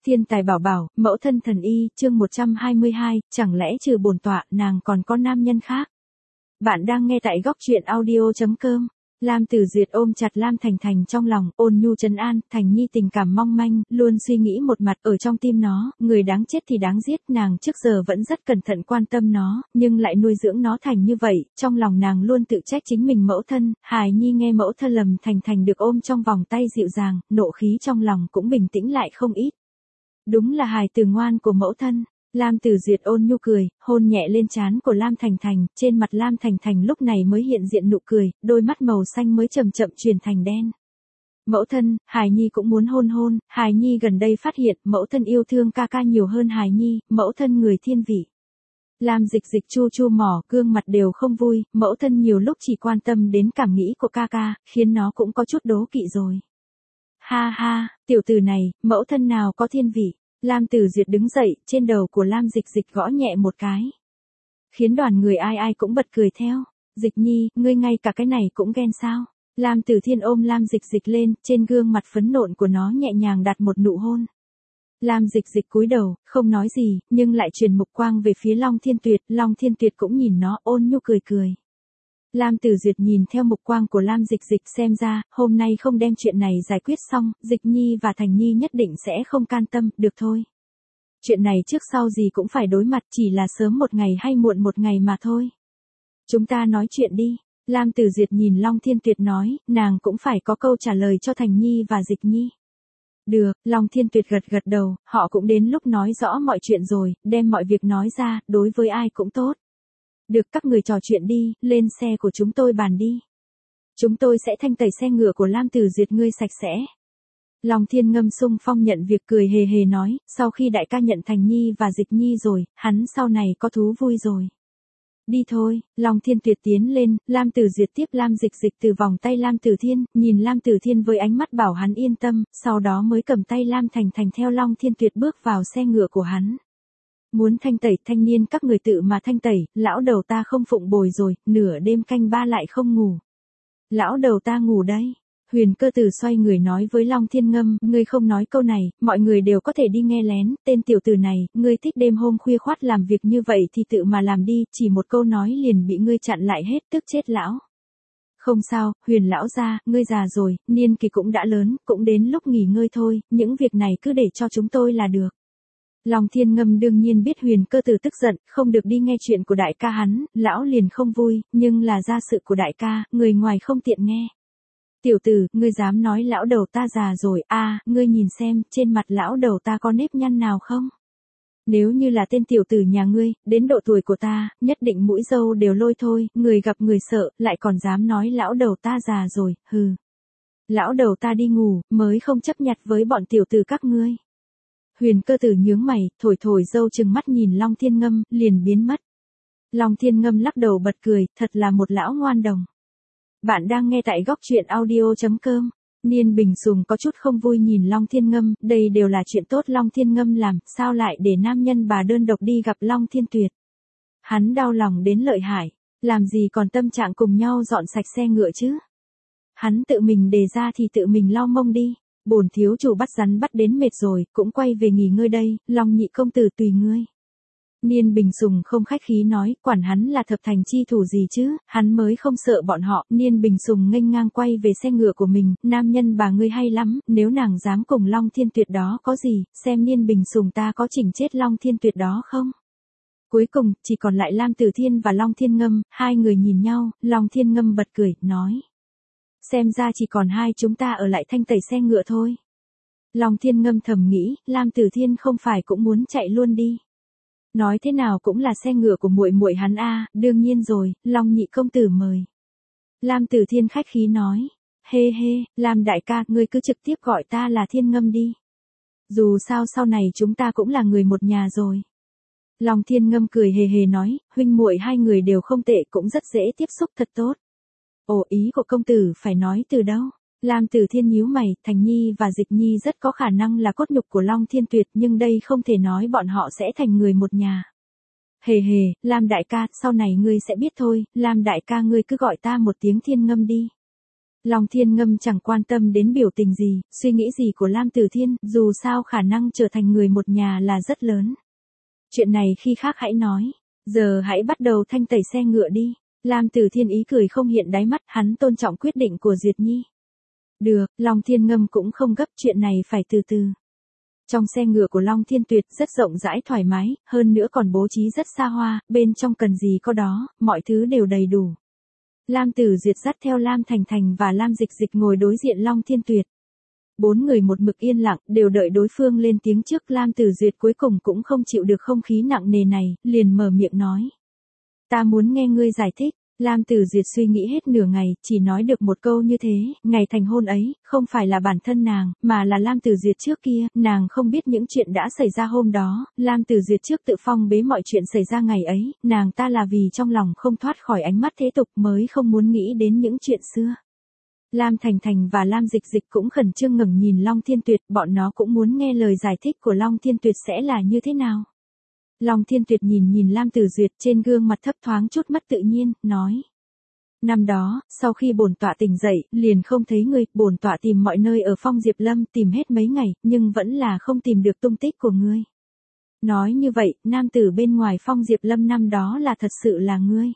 Thiên tài bảo bảo, mẫu thân thần y, chương 122, chẳng lẽ trừ bổn tọa, nàng còn có nam nhân khác? Bạn đang nghe tại góc truyện audio.com. Lam Tử Duyệt ôm chặt Lam Thành Thành trong lòng, ôn nhu trấn an, Thành Nhi tình cảm mong manh, luôn suy nghĩ một mặt ở trong tim nó, người đáng chết thì đáng giết, nàng trước giờ vẫn rất cẩn thận quan tâm nó, nhưng lại nuôi dưỡng nó thành như vậy, trong lòng nàng luôn tự trách chính mình mẫu thân, hài nhi nghe mẫu thân Lâm Thành Thành được ôm trong vòng tay dịu dàng, nộ khí trong lòng cũng bình tĩnh lại không ít. Đúng là hài tử ngoan của mẫu thân. Lam Tử Duyệt ôn nhu cười, hôn nhẹ lên trán của Lam Thành Thành, trên mặt Lam Thành Thành lúc này mới hiện diện nụ cười, đôi mắt màu xanh mới chậm chậm chuyển thành đen. Mẫu thân, hài nhi cũng muốn hôn hôn, hài nhi gần đây phát hiện, mẫu thân yêu thương ca ca nhiều hơn hài nhi, mẫu thân người thiên vị. Lam Dịch Dịch chu chu mỏ, gương mặt đều không vui, mẫu thân nhiều lúc chỉ quan tâm đến cảm nghĩ của ca ca, khiến nó cũng có chút đố kỵ rồi. Ha ha, tiểu tử này, mẫu thân nào có thiên vị. Lam Tử Duyệt đứng dậy, trên đầu của Lam Dịch Dịch gõ nhẹ một cái. Khiến đoàn người ai ai cũng bật cười theo. Dịch Nhi, ngươi ngay cả cái này cũng ghen sao? Lam Tử Thiên ôm Lam Dịch Dịch lên, trên gương mặt phấn nộn của nó nhẹ nhàng đặt một nụ hôn. Lam Dịch Dịch cúi đầu, không nói gì, nhưng lại truyền mục quang về phía Long Thiên Tuyệt, Long Thiên Tuyệt cũng nhìn nó ôn nhu cười cười. Lam Tử Duyệt nhìn theo mục quang của Lam Dịch Dịch xem ra, hôm nay không đem chuyện này giải quyết xong, Dịch Nhi và Thành Nhi nhất định sẽ không can tâm, được thôi. Chuyện này trước sau gì cũng phải đối mặt, chỉ là sớm một ngày hay muộn một ngày mà thôi. Chúng ta nói chuyện đi. Lam Tử Duyệt nhìn Long Thiên Tuyệt nói, nàng cũng phải có câu trả lời cho Thành Nhi và Dịch Nhi. Được, Long Thiên Tuyệt gật gật đầu, họ cũng đến lúc nói rõ mọi chuyện rồi, đem mọi việc nói ra, đối với ai cũng tốt. Được, các người trò chuyện đi, lên xe của chúng tôi bàn đi. Chúng tôi sẽ thanh tẩy xe ngựa của Lam Tử Duyệt ngươi sạch sẽ. Long Thiên Ngâm xung phong nhận việc cười hề hề nói, sau khi đại ca nhận Thành Nhi và Dịch Nhi rồi, hắn sau này có thú vui rồi. Đi thôi, Long Thiên Tuyệt tiến lên, Lam Tử Duyệt tiếp Lam Dịch Dịch từ vòng tay Lam Tử Thiên, nhìn Lam Tử Thiên với ánh mắt bảo hắn yên tâm, sau đó mới cầm tay Lam Thành Thành theo Long Thiên Tuyệt bước vào xe ngựa của hắn. Muốn thanh tẩy thanh niên các người tự mà thanh tẩy, lão đầu ta không phụng bồi rồi, nửa đêm canh ba lại không ngủ. Lão đầu ta ngủ đây. Huyền Cơ Tử xoay người nói với Long Thiên Ngâm, ngươi không nói câu này, mọi người đều có thể đi nghe lén, tên tiểu tử này, ngươi thích đêm hôm khuya khoắt làm việc như vậy thì tự mà làm đi, chỉ một câu nói liền bị ngươi chặn lại hết, tức chết lão. Không sao, Huyền lão gia, ngươi già rồi, niên kỳ cũng đã lớn, cũng đến lúc nghỉ ngơi thôi, những việc này cứ để cho chúng tôi là được. Long Thiên Ngâm đương nhiên biết Huyền Cơ Tử tức giận, không được đi nghe chuyện của đại ca hắn, lão liền không vui, nhưng là gia sự của đại ca, người ngoài không tiện nghe. Tiểu tử, ngươi dám nói lão đầu ta già rồi, ngươi nhìn xem, trên mặt lão đầu ta có nếp nhăn nào không? Nếu như là tên tiểu tử nhà ngươi, đến độ tuổi của ta, nhất định mũi râu đều lôi thôi, người gặp người sợ, lại còn dám nói lão đầu ta già rồi, hừ. Lão đầu ta đi ngủ, mới không chấp nhặt với bọn tiểu tử các ngươi. Huyền Cơ Tử nhướng mày, thổi thổi râu trừng mắt nhìn Long Thiên Ngâm, liền biến mất. Long Thiên Ngâm lắc đầu bật cười, thật là một lão ngoan đồng. Bạn đang nghe tại góc truyện audio.com. Niên Bình Sùng có chút không vui nhìn Long Thiên Ngâm, đây đều là chuyện tốt Long Thiên Ngâm làm, sao lại để nam nhân bà đơn độc đi gặp Long Thiên Tuyệt. Hắn đau lòng đến lợi hại, làm gì còn tâm trạng cùng nhau dọn sạch xe ngựa chứ. Hắn tự mình đề ra thì tự mình lau mông đi. Bổn thiếu chủ bắt rắn bắt đến mệt rồi, cũng quay về nghỉ ngơi đây, Long nhị công tử tùy ngươi. Niên Bình Sùng không khách khí nói, quản hắn là thập thành chi thủ gì chứ, hắn mới không sợ bọn họ. Niên Bình Sùng nghênh ngang quay về xe ngựa của mình, nam nhân bà ngươi hay lắm, nếu nàng dám cùng Long Thiên Tuyệt đó có gì, xem Niên Bình Sùng ta có chỉnh chết Long Thiên Tuyệt đó không. Cuối cùng, chỉ còn lại Lam Tử Thiên và Long Thiên Ngâm, hai người nhìn nhau, Long Thiên Ngâm bật cười, nói. Xem ra chỉ còn hai chúng ta ở lại thanh tẩy xe ngựa thôi. Long Thiên Ngâm thầm nghĩ, Lam Tử Thiên không phải cũng muốn chạy luôn đi. Nói thế nào cũng là xe ngựa của muội muội hắn đương nhiên rồi, Long nhị công tử mời. Lam Tử Thiên khách khí nói, hê hê, Lam đại ca, ngươi cứ trực tiếp gọi ta là Thiên Ngâm đi. Dù sao sau này chúng ta cũng là người một nhà rồi. Long Thiên Ngâm cười hề hề nói, huynh muội hai người đều không tệ, cũng rất dễ tiếp xúc, thật tốt. Ồ, ý của công tử phải nói từ đâu? Lam Tử Thiên nhíu mày, Thành Nhi và Dịch Nhi rất có khả năng là cốt nhục của Long Thiên Tuyệt, nhưng đây không thể nói bọn họ sẽ thành người một nhà. Hề hề, Lam đại ca, sau này ngươi sẽ biết thôi, Lam đại ca ngươi cứ gọi ta một tiếng Thiên Ngâm đi. Long Thiên Ngâm chẳng quan tâm đến biểu tình gì, suy nghĩ gì của Lam Tử Thiên, dù sao khả năng trở thành người một nhà là rất lớn. Chuyện này khi khác hãy nói, giờ hãy bắt đầu thanh tẩy xe ngựa đi. Lam Tử Thiên ý cười không hiện đáy mắt, hắn tôn trọng quyết định của Duyệt Nhi. Được, Long Thiên Ngâm cũng không gấp, chuyện này phải từ từ. Trong xe ngựa của Long Thiên Tuyệt rất rộng rãi thoải mái, hơn nữa còn bố trí rất xa hoa, bên trong cần gì có đó, mọi thứ đều đầy đủ. Lam Tử Duyệt dắt theo Lam Thành Thành và Lam Dịch Dịch ngồi đối diện Long Thiên Tuyệt. Bốn người một mực yên lặng, đều đợi đối phương lên tiếng trước. Lam Tử Duyệt cuối cùng cũng không chịu được không khí nặng nề này, liền mở miệng nói. Ta muốn nghe ngươi giải thích. Lam Tử Duyệt suy nghĩ hết nửa ngày, chỉ nói được một câu như thế, ngày thành hôn ấy, không phải là bản thân nàng, mà là Lam Tử Duyệt trước kia, nàng không biết những chuyện đã xảy ra hôm đó, Lam Tử Duyệt trước tự phong bế mọi chuyện xảy ra ngày ấy, nàng ta là vì trong lòng không thoát khỏi ánh mắt thế tục mới không muốn nghĩ đến những chuyện xưa. Lam Thành Thành và Lam Dịch Dịch cũng khẩn trương ngẩng nhìn Long Thiên Tuyệt, bọn nó cũng muốn nghe lời giải thích của Long Thiên Tuyệt sẽ là như thế nào. Long Thiên Tuyệt nhìn Lam Tử Duyệt, trên gương mặt thấp thoáng chút mất tự nhiên, nói. Năm đó, sau khi bổn tọa tỉnh dậy, liền không thấy ngươi, bổn tọa tìm mọi nơi ở Phong Diệp Lâm, tìm hết mấy ngày, nhưng vẫn là không tìm được tung tích của ngươi. Nói như vậy, nam tử bên ngoài Phong Diệp Lâm năm đó là thật sự là ngươi.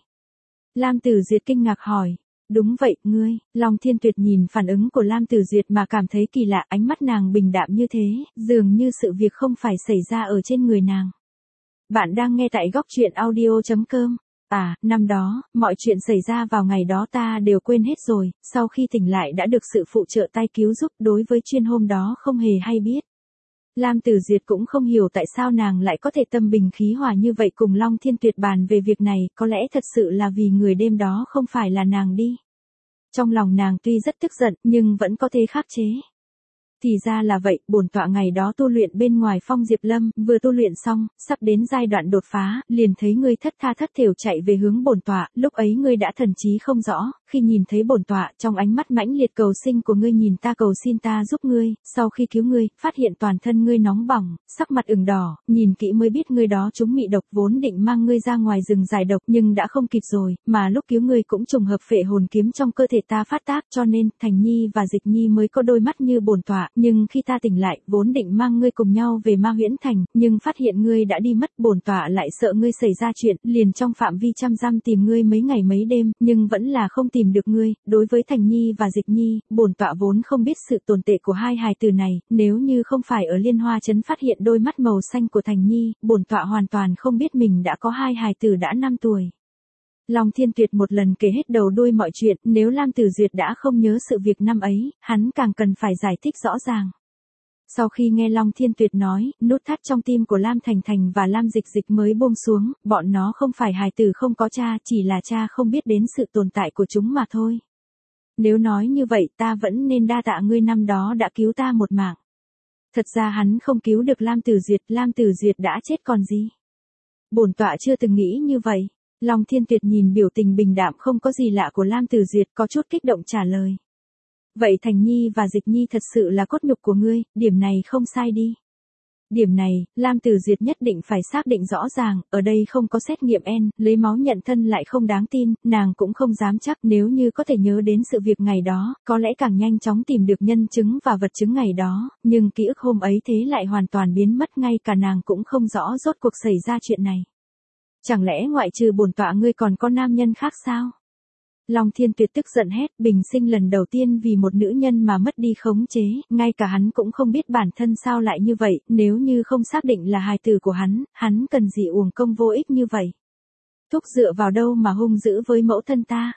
Lam Tử Duyệt kinh ngạc hỏi. Đúng vậy, ngươi. Long Thiên Tuyệt nhìn phản ứng của Lam Tử Duyệt mà cảm thấy kỳ lạ, ánh mắt nàng bình đạm như thế, dường như sự việc không phải xảy ra ở trên người nàng. Bạn đang nghe tại góc truyện audio.com. À, năm đó, mọi chuyện xảy ra vào ngày đó ta đều quên hết rồi, sau khi tỉnh lại đã được sự phụ trợ tay cứu giúp, đối với chuyên hôm đó không hề hay biết. Lam Tử Duyệt cũng không hiểu tại sao nàng lại có thể tâm bình khí hòa như vậy cùng Long Thiên Tuyệt bàn về việc này, có lẽ thật sự là vì người đêm đó không phải là nàng đi. Trong lòng nàng tuy rất tức giận, nhưng vẫn có thể khắc chế. Thì ra là vậy, bổn tọa ngày đó tu luyện bên ngoài Phong Diệp Lâm, vừa tu luyện xong, sắp đến giai đoạn đột phá, liền thấy ngươi thất tha thất thểu chạy về hướng bổn tọa, lúc ấy ngươi đã thần trí không rõ, khi nhìn thấy bổn tọa, trong ánh mắt mãnh liệt cầu sinh của ngươi nhìn ta cầu xin ta giúp ngươi, sau khi cứu ngươi, phát hiện toàn thân ngươi nóng bỏng, sắc mặt ửng đỏ, nhìn kỹ mới biết ngươi đó trúng mị độc, vốn định mang ngươi ra ngoài rừng giải độc nhưng đã không kịp rồi, mà lúc cứu ngươi cũng trùng hợp phệ hồn kiếm trong cơ thể ta phát tác, cho nên Thành Nhi và Dịch Nhi mới có đôi mắt như bổn tọa. Nhưng khi ta tỉnh lại, vốn định mang ngươi cùng nhau về Ma Huyễn Thành, nhưng phát hiện ngươi đã đi mất, bổn tọa lại sợ ngươi xảy ra chuyện, liền trong phạm vi trăm dặm tìm ngươi mấy ngày mấy đêm, nhưng vẫn là không tìm được ngươi. Đối với Thành Nhi và Dịch Nhi, bổn tọa vốn không biết sự tồn tại của hai hài tử này, nếu như không phải ở Liên Hoa Trấn phát hiện đôi mắt màu xanh của Thành Nhi, bổn tọa hoàn toàn không biết mình đã có hai hài tử đã 5 tuổi. Long Thiên Tuyệt một lần kể hết đầu đuôi mọi chuyện, nếu Lam Tử Duyệt đã không nhớ sự việc năm ấy, hắn càng cần phải giải thích rõ ràng. Sau khi nghe Long Thiên Tuyệt nói, nút thắt trong tim của Lam Thành Thành và Lam Dịch Dịch mới buông xuống, bọn nó không phải hài tử không có cha, chỉ là cha không biết đến sự tồn tại của chúng mà thôi. Nếu nói như vậy ta vẫn nên đa tạ ngươi năm đó đã cứu ta một mạng. Thật ra hắn không cứu được Lam Tử Duyệt đã chết còn gì. Bổn tọa chưa từng nghĩ như vậy. Long Thiên Tuyệt nhìn biểu tình bình đạm không có gì lạ của Lam Tử Duyệt có chút kích động trả lời. Vậy Thành Nhi và Dịch Nhi thật sự là cốt nhục của ngươi, điểm này không sai đi. Điểm này, Lam Tử Duyệt nhất định phải xác định rõ ràng, ở đây không có xét nghiệm N, lấy máu nhận thân lại không đáng tin, nàng cũng không dám chắc nếu như có thể nhớ đến sự việc ngày đó, có lẽ càng nhanh chóng tìm được nhân chứng và vật chứng ngày đó, nhưng ký ức hôm ấy thế lại hoàn toàn biến mất, ngay cả nàng cũng không rõ rốt cuộc xảy ra chuyện này. Chẳng lẽ ngoại trừ bổn tọa ngươi còn có nam nhân khác sao? Long Thiên Tuyệt tức giận hét, bình sinh lần đầu tiên vì một nữ nhân mà mất đi khống chế, ngay cả hắn cũng không biết bản thân sao lại như vậy, nếu như không xác định là hài tử của hắn cần gì uổng công vô ích như vậy. Thúc dựa vào đâu mà hung dữ với mẫu thân ta?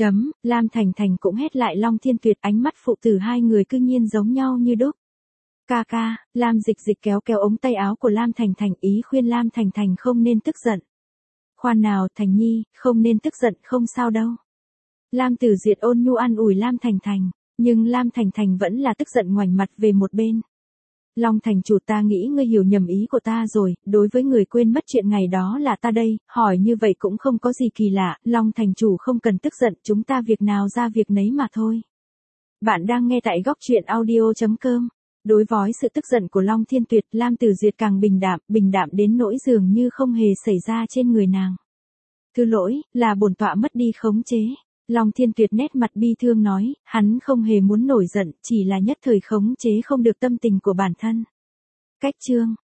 Lam Thành Thành cũng hét lại Long Thiên Tuyệt, ánh mắt phụ tử hai người cư nhiên giống nhau như đúc. Ca ca, Lam Dịch Dịch kéo ống tay áo của Lam Thành Thành, ý khuyên Lam Thành Thành không nên tức giận. Khoan nào Thành Nhi, không nên tức giận, không sao đâu. Lam Tử Duyệt ôn nhu an ủi Lam Thành Thành, nhưng Lam Thành Thành vẫn là tức giận ngoảnh mặt về một bên. Long thành chủ, ta nghĩ ngươi hiểu nhầm ý của ta rồi, đối với người quên mất chuyện ngày đó là ta đây, hỏi như vậy cũng không có gì kỳ lạ, Long thành chủ không cần tức giận, chúng ta việc nào ra việc nấy mà thôi. Bạn đang nghe tại góc truyện audio.com. Đối với sự tức giận của Long Thiên Tuyệt, Lam Tử Duyệt càng bình đạm đến nỗi dường như không hề xảy ra trên người nàng. Thứ lỗi, là bổn tọa mất đi khống chế. Long Thiên Tuyệt nét mặt bi thương nói, hắn không hề muốn nổi giận, chỉ là nhất thời khống chế không được tâm tình của bản thân. Cách chương